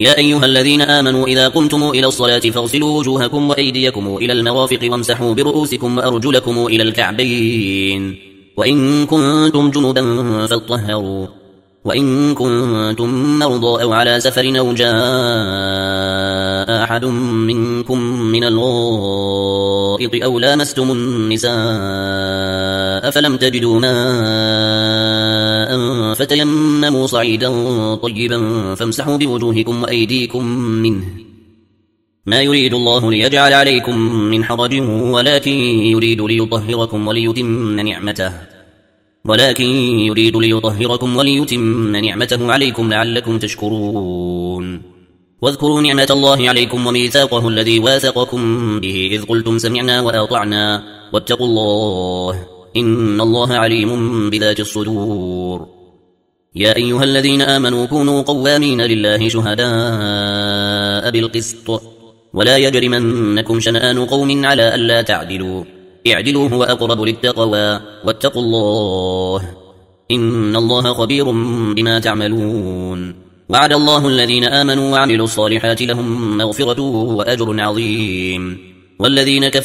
يا أيها الذين آمنوا إذا قمتم إلى الصلاة فاغسلوا وجوهكم وأيديكم إلى المرافق وامسحوا برؤوسكم وأرجلكم إلى الكعبين وإن كنتم جنبا فاطهروا وإن كنتم مرضى أو على سفر أو جاء أحد منكم من الغائط أو لامستم النساء فلم تجدوا ماء فتيمموا صعيدا طيبا فامسحوا بوجوهكم وأيديكم منه ما يريد الله ليجعل عليكم من حرج ولكن يريد ليطهركم وليتم نعمته عليكم لعلكم تشكرون واذكروا نعمة الله عليكم وميثاقه الذي واثقكم به إذ قلتم سمعنا وأطعنا واتقوا الله إن الله عليم بذات الصدور يا أيها الذين آمنوا كونوا قوامين لله شهداء بالقسط ولا يجرمنكم شنآن قوم على ألا تعدلوا اعدلوا هو أقرب للتقوى واتقوا الله إن الله خبير بما تعملون وعد الله الذين آمنوا وعملوا الصالحات لهم مغفرة وأجر عظيم والذين كفروا